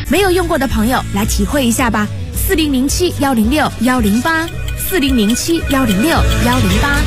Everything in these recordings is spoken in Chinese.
没有用过的朋友来体会一下吧。4007-106-108，4007-106-108。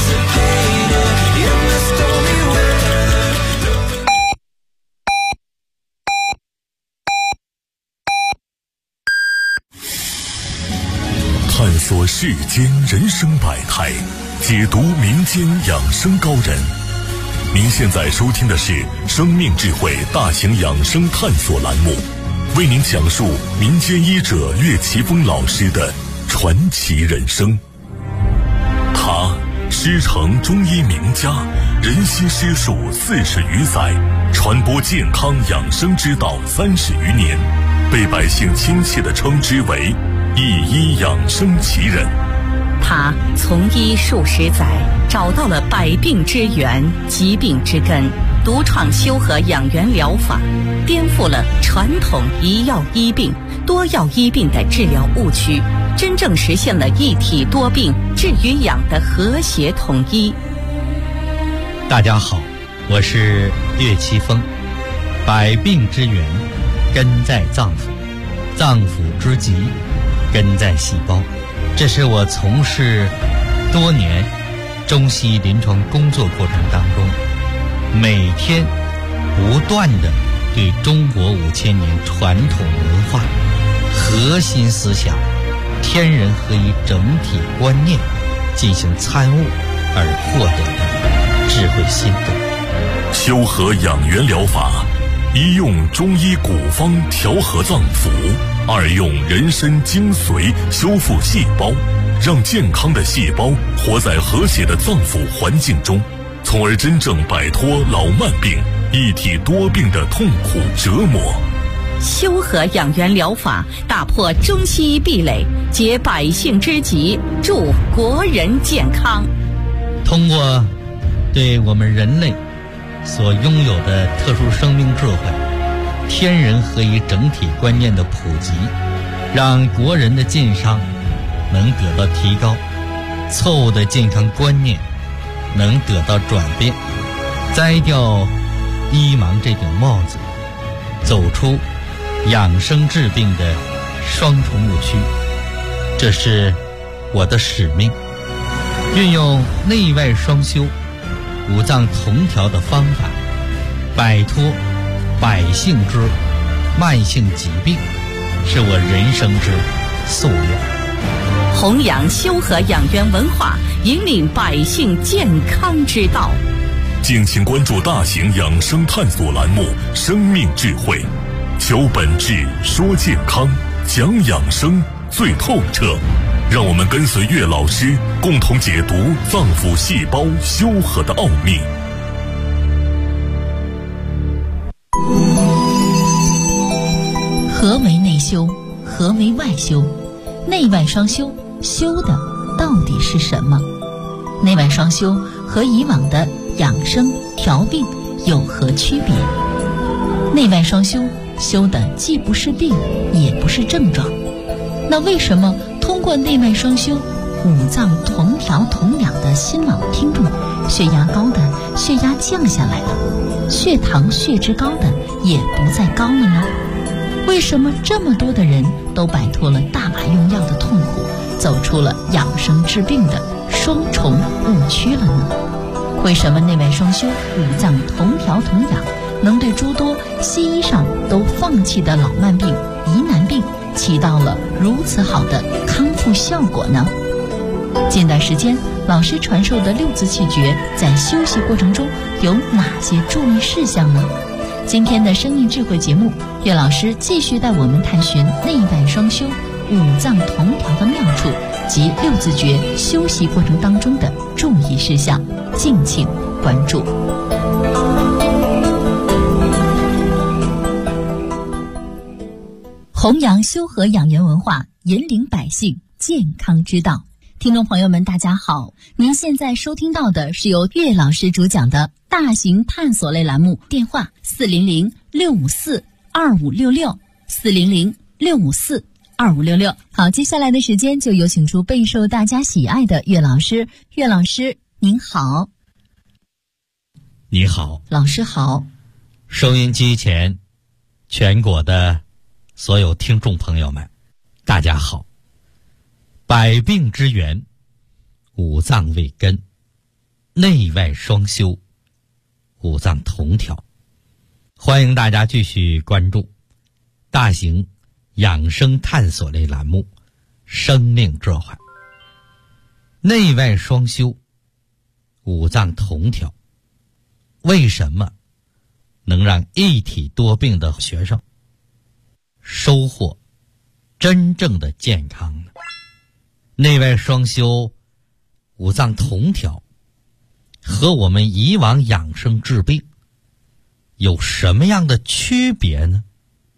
探索世间人生百态，解读民间养生高人。您现在收听的是生命智慧大型养生探索栏目，为您讲述民间医者岳奇峰老师的传奇人生。他师承中医名家，人心师术40余载，传播健康养生之道30余年，被百姓亲切地称之为一医养生奇人。 他从医数十载，找到了百病之源、疾病之根，独创修和养元疗法，颠覆了传统一药医病、多药医病的治疗误区，真正实现了一体多病、治与养的和谐统一。 大家好，我是岳奇峰。百病之源根在脏腑，脏腑之疾根在细胞。这是我从事多年中西医临床工作过程当中，每天不断地对中国5000年传统文化核心思想天人合一整体观念进行参悟而获得的智慧心得。 修和养元疗法，一用中医古方调和脏腑，二用人参精髓修复细胞，让健康的细胞活在和谐的脏腑环境中，从而真正摆脱老慢病、一体多病的痛苦折磨。 修和养元疗法打破中西医壁垒，解百姓之急，助国人健康。 通过对我们人类所拥有的特殊生命智慧、天人合一整体观念的普及，让国人的健康能得到提高，错误的健康观念能得到转变，摘掉医盲这顶帽子，走出养生治病的双重误区。这是我的使命，运用内外双修、五脏同调的方法，摆脱百姓之慢性疾病，是我人生之夙愿。 弘扬修和养元文化，引领百姓健康之道。 敬请关注大型养生探索栏目《生命智慧》，求本质，说健康，讲养生最透彻。让我们跟随岳老师，共同解读脏腑细胞修和的奥秘。 何为内修？何为外修？内外双修，修的到底是什么？内外双修和以往的养生调病有何区别？内外双修修的既不是病，也不是症状。那为什么通过内外双修，五脏同调同养的新老听众，血压高的血压降下来了，血糖血脂高的也不再高了呢？为什么这么多的人都摆脱了大麻用药的痛苦，走出了养生治病的双重误区了呢？为什么内外双修、五脏同调同养能对诸多西医上都放弃的老慢病、疑难病起到了如此好的康复效果呢？近段时间老师传授的6字气诀在休息过程中有哪些注意事项呢？今天的生命智慧节目，岳老师继续带我们探寻内外双修、五脏同调的妙处及6字诀休息过程当中的注意事项，敬请关注。弘扬修和养元文化，引领百姓健康之道。听众朋友们大家好，您现在收听到的是由岳老师主讲的大型探索类栏目，电话400-654-2566 400-654-2566。好，接下来的时间就有请出备受大家喜爱的岳老师。岳老师您好。 你好， 老师好。 收音机前全国的所有听众朋友们，大家好。百病之源，五脏为根，内外双修，五脏同调。欢迎大家继续关注大型养生探索类栏目《生命智慧》。内外双修，五脏同调，为什么能让一体多病的学生收获真正的健康呢？内外双修，五脏同调，和我们以往养生治病有什么样的区别呢？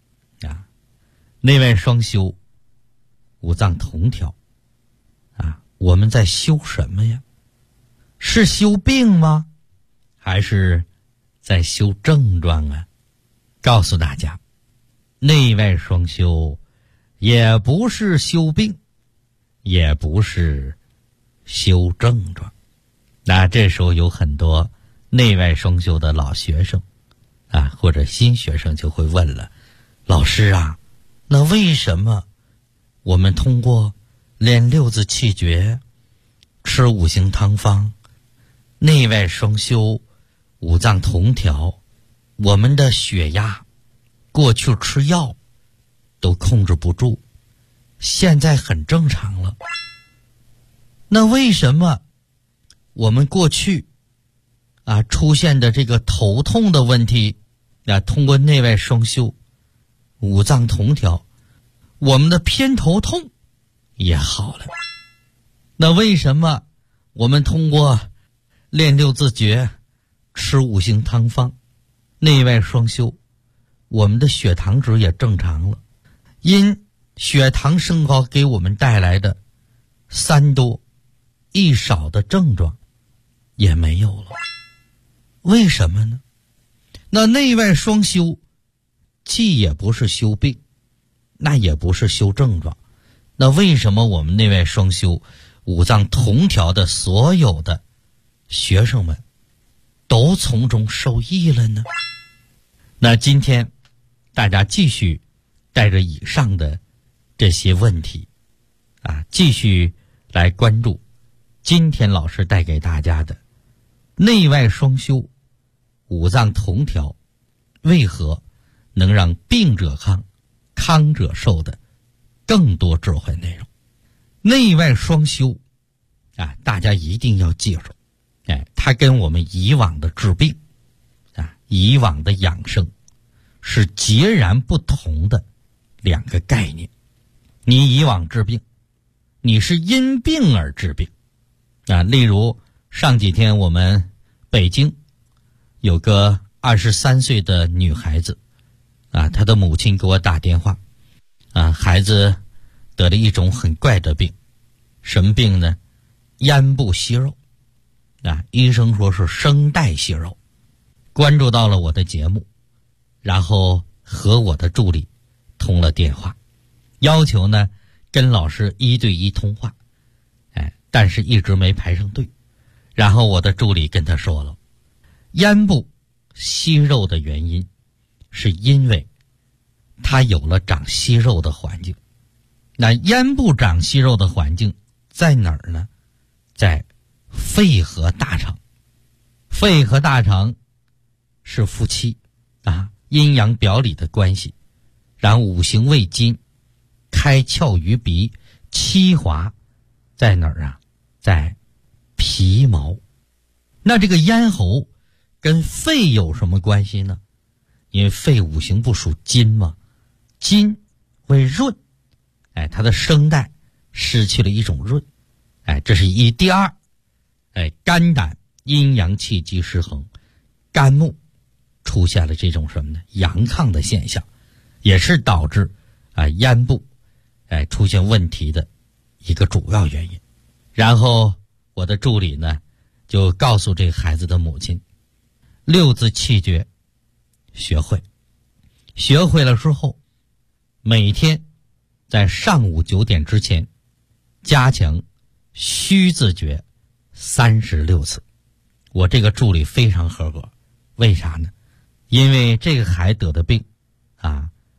内外双修，五脏同调，我们在修什么呀？是修病吗？还是在修症状啊？告诉大家，内外双修也不是修病，也不是修症状。那这时候有很多内外双修的老学生或者新学生就会问了，老师啊，那为什么我们通过练六字气诀，吃五行汤方，内外双修，五脏同调，我们的血压过去吃药都控制不住，现在很正常了？那为什么我们过去出现的这个头痛的问题通过内外双修，五脏同调，我们的偏头痛也好了？那为什么我们通过练六字诀，吃五行汤方，内外双修，我们的血糖值也正常了？因血糖升高给我们带来的三多一少的症状也没有了，为什么呢？那内外双修既也不是修病，那也不是修症状，那为什么我们内外双修，五脏同调的所有的学生们都从中受益了呢？那今天大家继续带着以上的这些问题继续来关注今天老师带给大家的内外双修，五脏同调，为何能让病者康，康者寿的更多智慧内容。内外双修大家一定要记住，它跟我们以往的治病以往的养生是截然不同的两个概念。你以往治病，你是因病而治病例如上几天我们北京有个23岁的女孩子她的母亲给我打电话孩子得了一种很怪的病。什么病呢？咽部息肉医生说是声带息肉。关注到了我的节目，然后和我的助理通了电话，要求呢跟老师1对1通话但是一直没排上队。然后我的助理跟他说了，咽部息肉的原因是因为它有了长息肉的环境。那咽部长息肉的环境在哪儿呢？在肺和大肠。肺和大肠是夫妻阴阳表里的关系。然后五行为金，开窍于鼻，七华在哪儿在皮毛。那这个咽喉跟肺有什么关系呢？因为肺五行不属金嘛，金为润它的声带失去了一种润这是一。第二肝胆阴阳气机失衡，肝木出现了这种什么呢？阳亢的现象，也是导致咽部出现问题的一个主要原因。然后我的助理呢就告诉这个孩子的母亲，六字气诀学会了之后，每天在上午9点之前加强虚字诀36次。我这个助理非常合格，为啥呢？因为这个孩子得的病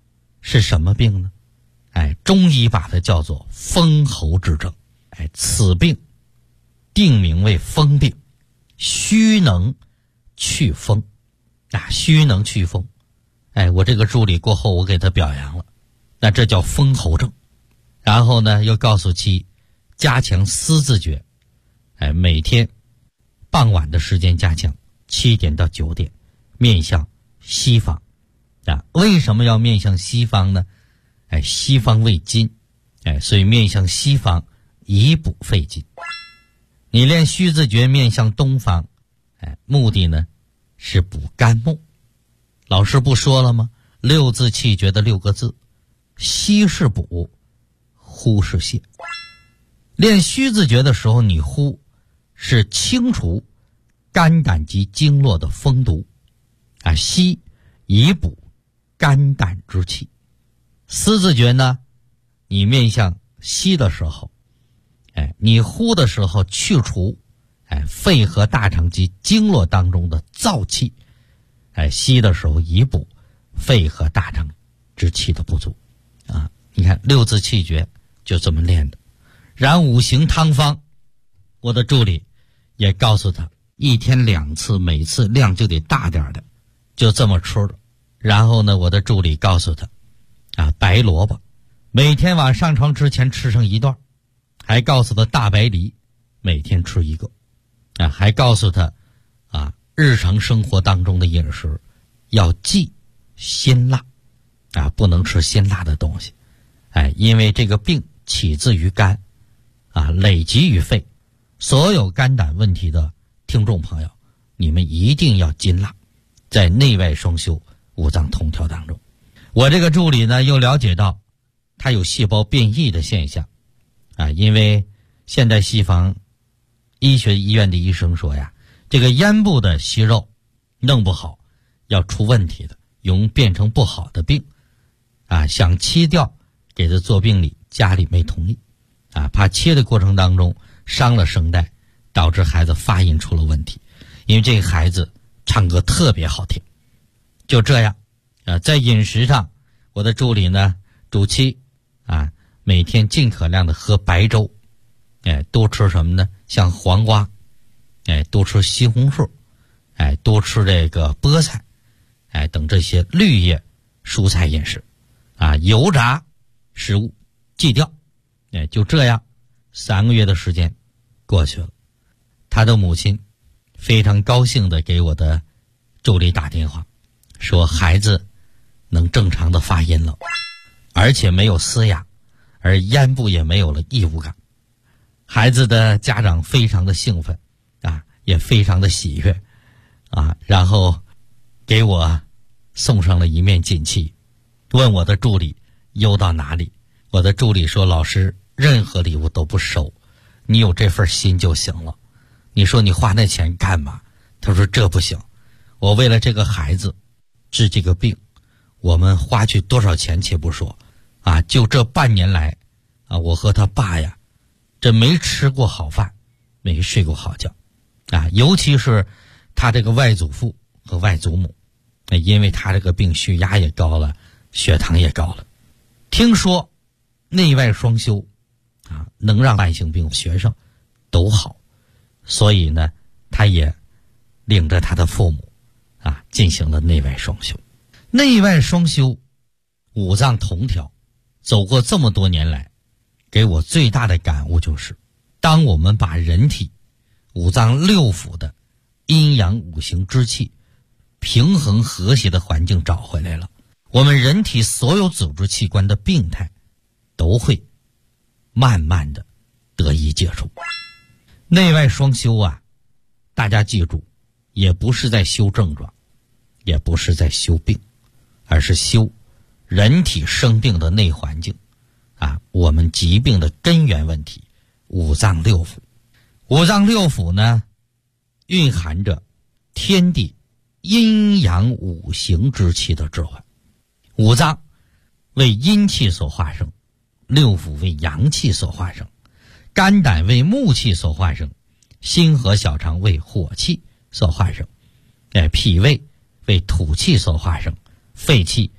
是什么病呢？中医把它叫做风喉之症。此病定名为风病，虚能去风。虚能去风。我这个助理过后我给他表扬了，那这叫风喉症。然后呢，又告诉其加强思字诀，每天傍晚的时间加强，7点到9点，面向西方。为什么要面向西方呢？西方为金，所以面向西方以补肺金。你练虚字诀面向东方，目的呢是补肝木。老师不说了吗？6字气诀的6个字，吸是补，呼是泻。练虚字诀的时候，你呼是清除肝胆及经络的风毒，吸以补肝胆之气。思字诀呢，你面向西的时候，你呼的时候去除肺和大肠及经络当中的燥气，吸的时候以补肺和大肠之气的不足。你看6字气诀就这么练的。然5行汤方，我的助理也告诉他，1天2次，每次量就得大点的，就这么吃了。然后呢，我的助理告诉他白萝卜每天晚上床之前吃上1段，还告诉他大白梨每天吃1个，还告诉他日常生活当中的饮食要忌辛辣，不能吃辛辣的东西，因为这个病起自于肝，累积于肺。所有肝胆问题的听众朋友，你们一定要禁辣，在内外双修五脏同调当中。我这个助理呢，又了解到他有细胞变异的现象，因为现代西方医学医院的医生说呀，这个咽部的息肉弄不好要出问题的，容易变成不好的病，想切掉，给他做病理，家里没同意，怕切的过程当中伤了声带，导致孩子发音出了问题。因为这个孩子唱歌特别好听。就这样，在饮食上，我的助理呢，主妻每天尽可量的喝白粥，多吃什么呢？像黄瓜，多吃西红柿，多吃这个菠菜，等这些绿叶蔬菜饮食，油炸食物忌掉。就这样3个月的时间过去了，他的母亲非常高兴的给我的助理打电话，说孩子能正常的发音了，而且没有嘶哑，而咽部也没有了异物感。孩子的家长非常的兴奋，也非常的喜悦，然后给我送上了一面锦旗，问我的助理邮到哪里。我的助理说，老师任何礼物都不收，你有这份心就行了，你说你花那钱干嘛？他说这不行，我为了这个孩子治这个病，我们花去多少钱且不说，就这半年来，我和他爸呀，这没吃过好饭，没睡过好觉，尤其是他这个外祖父和外祖母，因为他这个病血压也高了，血糖也高了。听说内外双修能让慢性病学生都好，所以呢，他也领着他的父母进行了内外双修。内外双修，五脏同调，走过这么多年来，给我最大的感悟就是，当我们把人体五脏六腑的阴阳五行之气平衡和谐的环境找回来了，我们人体所有组织器官的病态都会慢慢的得以解除。内外双修大家记住，也不是在修症状，也不是在修病，而是修人体生病的内环境，我们疾病的根源问题，五脏六腑。五脏六腑呢，蕴含着天地阴阳五行之气的智慧。五脏为阴气所化生，六腑为阳气所化生，肝胆为木气所化生，心和小肠为火气所化生，脾胃为土气所化生，肺气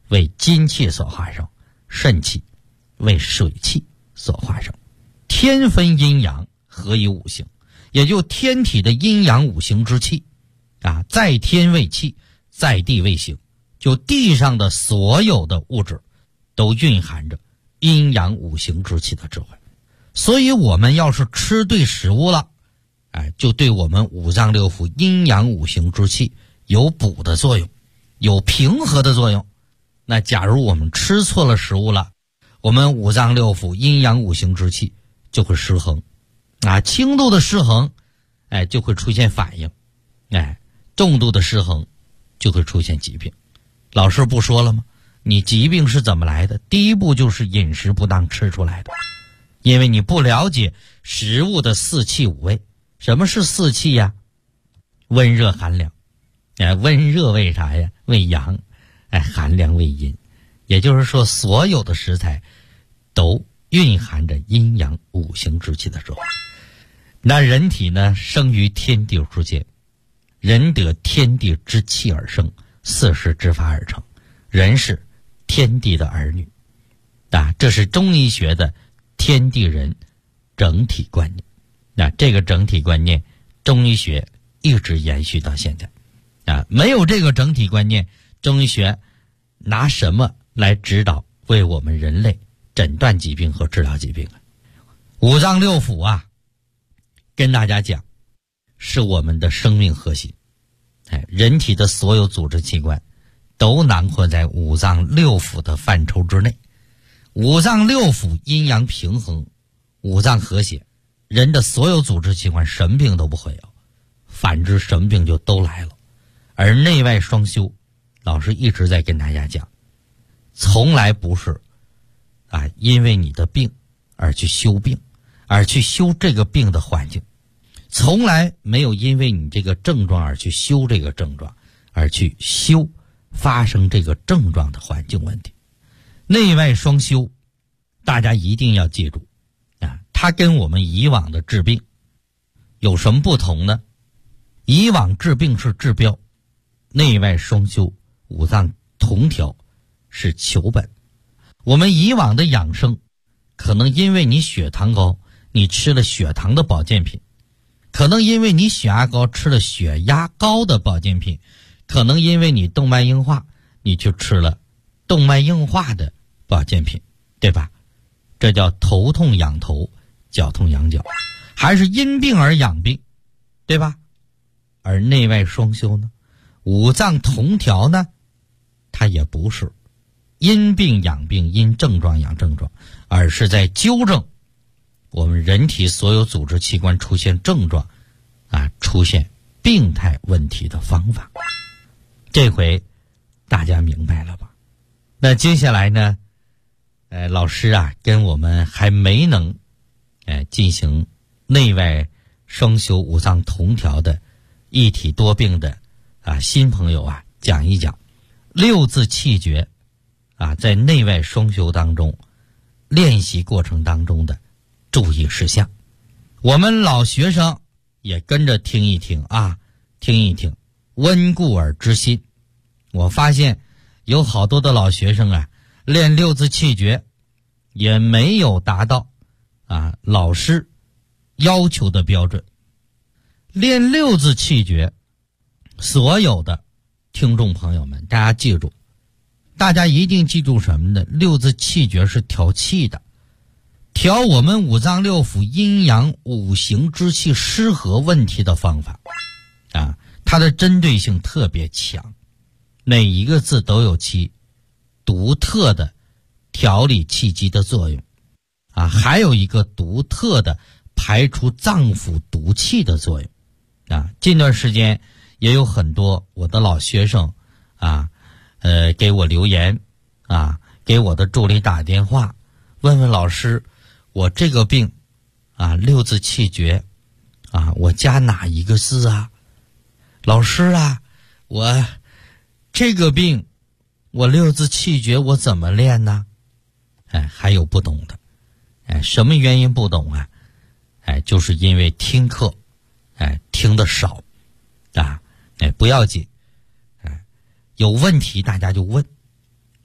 为金气所化生，肾气为水气所化生。天分阴阳，合于五行，也就天体的阴阳五行之气啊，在天为气，在地为形，就地上的所有的物质都蕴含着阴阳五行之气的智慧。所以我们要是吃对食物了，就对我们五脏六腑阴阳五行之气有补的作用，有平和的作用。那假如我们吃错了食物了，我们五脏六腑阴阳五行之气就会失衡轻度的失衡就会出现反应，重度的失衡就会出现疾病。老师不说了吗？你疾病是怎么来的？第一步就是饮食不当吃出来的。因为你不了解食物的四气五味。什么是四气呀？温热寒凉。温热为啥呀？为阳。寒凉为阴。也就是说，所有的食材都蕴含着阴阳五行之气的智慧。那人体呢，生于天地之间，人得天地之气而生，四时之法而成，人是天地的儿女这是中医学的天地人整体观念。那这个整体观念，中医学一直延续到现在没有这个整体观念，中医学拿什么来指导为我们人类诊断疾病和治疗疾病五脏六腑跟大家讲，是我们的生命核心。人体的所有组织器官都囊括在五脏六腑的范畴之内。五脏六腑阴阳平衡，五脏和谐，人的所有组织器官什么病都不会有，反之什么病就都来了。而内外双修，老师一直在跟大家讲，从来不是因为你的病而去修病，而去修这个病的环境，从来没有因为你这个症状而去修这个症状，而去修发生这个症状的环境问题。内外双修，大家一定要记住它跟我们以往的治病有什么不同呢？以往治病是治标，内外双修，五脏同调是求本。我们以往的养生，可能因为你血糖高，你吃了血糖的保健品，可能因为你血压高，吃了血压高的保健品，可能因为你动脉硬化，你就吃了动脉硬化的保健品，对吧？这叫头痛养头，脚痛养脚，还是因病而养病，对吧？而内外双修呢，五脏同调呢，它也不是因病养病，因症状养症状，而是在纠正我们人体所有组织器官出现症状出现病态问题的方法。这回大家明白了吧？那接下来呢老师跟我们还没能进行内外双修五脏同调的一体多病的新朋友讲一讲六字气诀在内外双修当中练习过程当中的注意事项。我们老学生也跟着听一听听一听，温故而知新。我发现有好多的老学生练六字气诀也没有达到老师要求的标准。练六字气诀，所有的听众朋友们，大家记住，大家一定记住什么呢？六字气诀是调气的，调我们五脏六腑阴阳五行之气失和问题的方法它的针对性特别强，每一个字都有其独特的调理气机的作用还有一个独特的排除脏腑毒气的作用近段时间也有很多我的老学生给我留言给我的助理打电话问问老师，我这个病六字气诀我加哪一个字老师我这个病我六字气诀我怎么练呢？还有不懂的什么原因不懂就是因为听课听得少不要紧有问题大家就问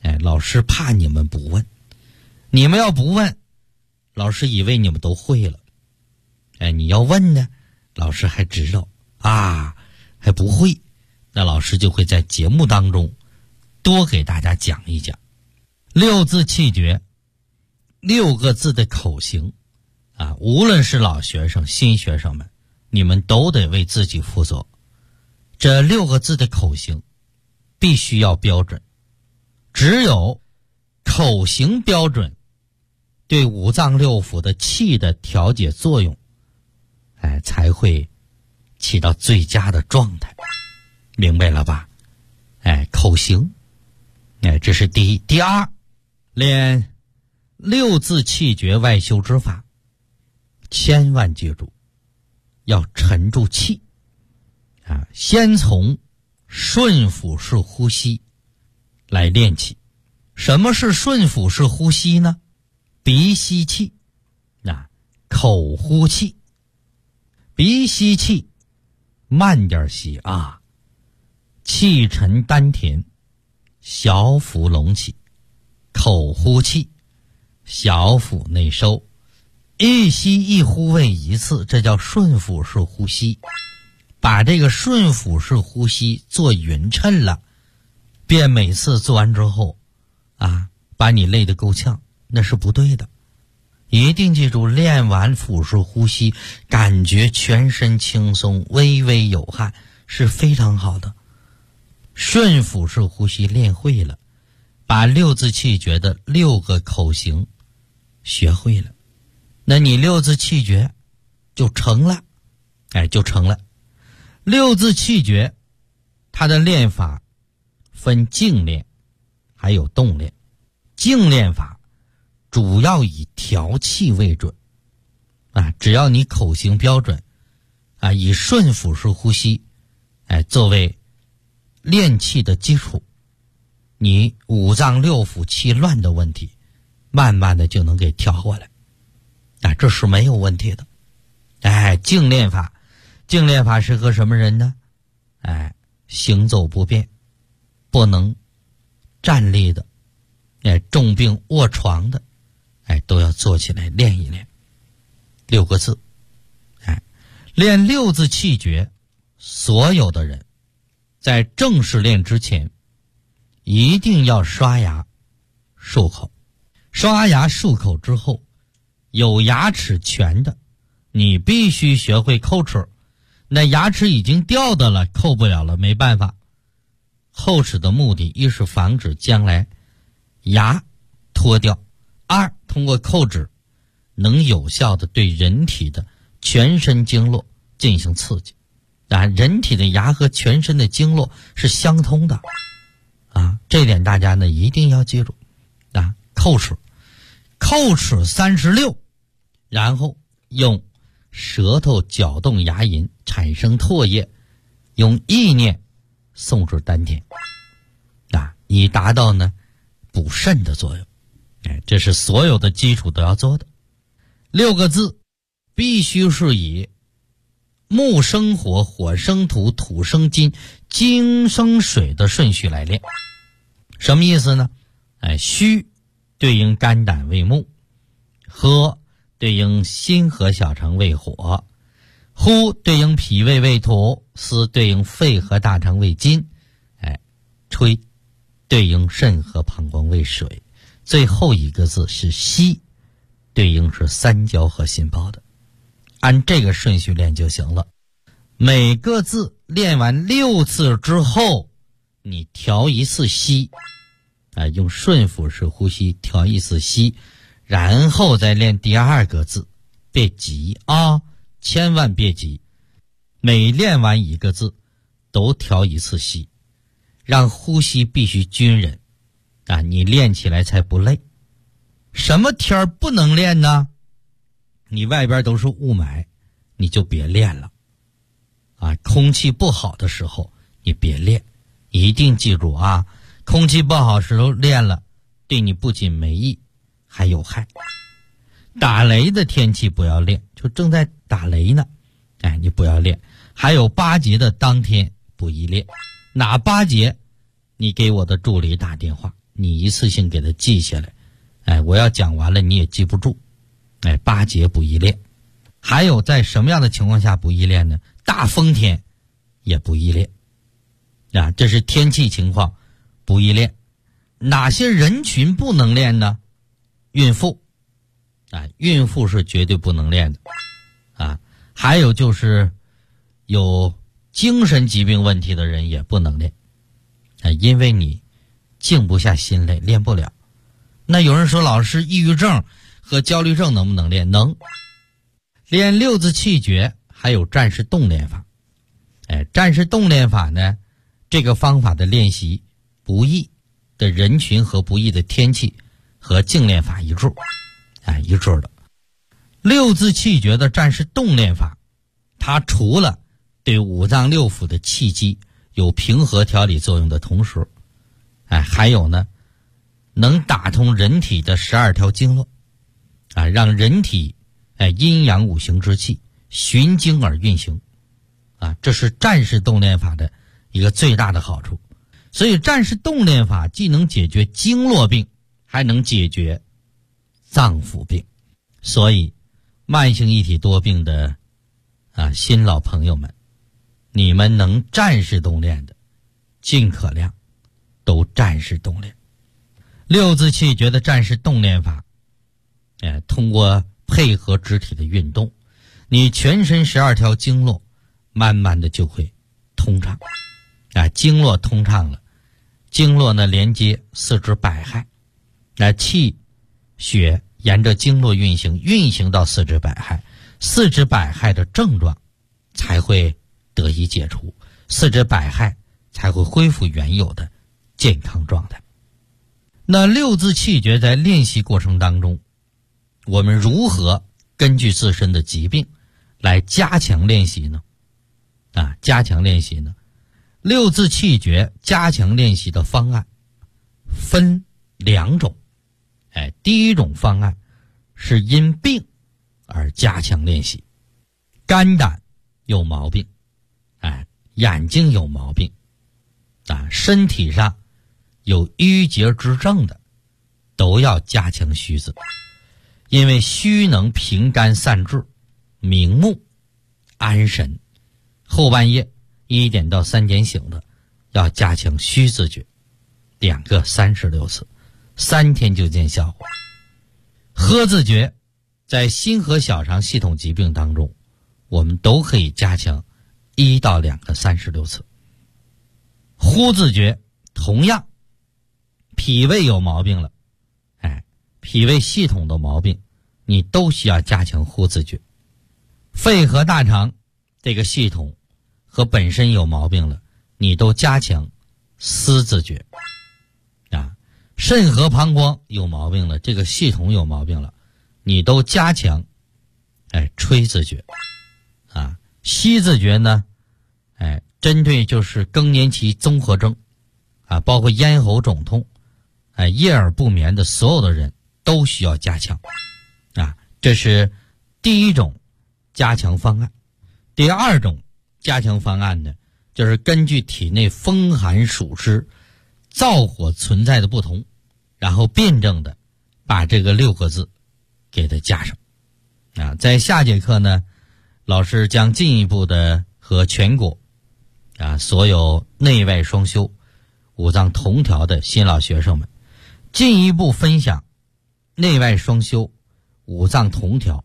老师怕你们不问，你们要不问，老师以为你们都会了。你要问呢，老师还知道还不会，那老师就会在节目当中多给大家讲一讲。六字气诀，6个字的口型无论是老学生新学生们，你们都得为自己负责。这6个字的口型必须要标准，只有口型标准，对五脏六腑的气的调节作用才会起到最佳的状态，明白了吧？口型这是第一。第二，练6字气诀外修之法，千万记住要沉住气先从顺腹式呼吸来练起。什么是顺腹式呼吸呢？鼻吸气口呼气。鼻吸气慢点吸气沉丹田，小腹隆起。口呼气，小腹内收，一吸一呼为一次，这叫顺腹式呼吸。把这个顺腹式呼吸做匀称了，别每次做完之后把你累得够呛，那是不对的。一定记住，练完腹式呼吸，感觉全身轻松，微微有汗，是非常好的。顺腹式呼吸练会了，把6字气诀的6个口型学会了，那你6字气诀就成了，就成了。6字气诀它的练法分静练还有动练。静练法主要以调气为准只要你口型标准以顺腹式呼吸作为练气的基础，你五脏六腑气乱的问题慢慢的就能给调过来这是没有问题的。静练法适合什么人呢？行走不便，不能站立的，重病卧床的，都要做起来练一练。6个字练6字气诀，所有的人在正式练之前一定要刷牙漱口。刷牙漱口之后，有牙齿全的你必须学会叩齿，那牙齿已经掉的了，扣不了了，没办法。叩齿的目的，一是防止将来牙脱掉，二通过叩齿能有效的对人体的全身经络进行刺激人体的牙和全身的经络是相通的这点大家呢一定要记住叩齿36，然后用舌头搅动牙龈产生唾液，用意念送至丹田以达到呢补肾的作用。这是所有的基础都要做的。6个字必须是以木生火，火生土，土生金，金生水的顺序来练。什么意思呢？虚对应肝胆为木，喝对应心和小肠为火，呼对应脾胃为土，思对应肺和大肠为金，吹对应肾和膀胱为水，最后一个字是吸，对应是三焦和心包的。按这个顺序练就行了。每个字练完6次之后，你调一次息用顺腹式呼吸调一次息，然后再练第2个字。别急千万别急，每练完1个字都调一次息，让呼吸必须均匀你练起来才不累。什么天不能练呢？你外边都是雾霾，你就别练了空气不好的时候你别练，一定记住空气不好时候练了，对你不仅没益还有害。打雷的天气不要练，就正在打雷呢你不要练。还有8节的当天不宜练，哪8节你给我的助理打电话你一次性给它记下来，我要讲完了你也记不住。8节不宜练。还有在什么样的情况下不宜练呢？大风天也不宜练这是天气情况不宜练。哪些人群不能练呢？孕妇孕妇是绝对不能练的还有就是有精神疾病问题的人也不能练因为你静不下心来，练不了。那有人说，老师，抑郁症和焦虑症能不能练？能。练六字气诀还有战士动练法。战士动练法呢，这个方法的练习不易的人群和不易的天气和静练法一致一致的。六字气诀的战士动练法，它除了对五脏六腑的气机有平和调理作用的同时，还有呢，能打通人体的12条经络让人体阴阳五行之气循经而运行这是战士动练法的一个最大的好处。所以战士动练法既能解决经络病，还能解决脏腑病。所以慢性一体多病的新老朋友们，你们能战士动练的尽可量都战士动练。六字气诀的战士动练法通过配合肢体的运动，你全身12条经络慢慢的就会通畅经络通畅了，经络呢连接四肢百骸气血沿着经络运行到四肢百骸，四肢百骸的症状才会得以解除，四肢百骸才会恢复原有的健康状态。那六字气诀在练习过程当中，我们如何根据自身的疾病来加强练习呢？加强练习呢，六字气诀加强练习的方案分2种。第一种方案是因病而加强练习，肝胆有毛病眼睛有毛病身体上有淤结之症的，都要加强虚字。因为虚能平肝散滞，明目安神。后半夜1点到3点醒的，要加强虚字诀，2个36次，3天就见效果。喝字诀在心和小肠系统疾病当中，我们都可以加强1到2个36次。呼字诀同样，脾胃有毛病了脾胃系统的毛病，你都需要加强呼字诀。肺和大肠这个系统和本身有毛病了，你都加强思字诀肾和膀胱有毛病了，这个系统有毛病了，你都加强吹字诀吸字诀呢针对就是更年期综合征包括咽喉肿痛夜耳不眠的所有的人都需要加强这是第一种加强方案。第二种加强方案呢，就是根据体内风寒暑湿燥火存在的不同，然后辩证的把这个6个字给它加上在下节课呢，老师将进一步的和全国所有内外双修五脏同调的新老学生们进一步分享内外双修五脏同调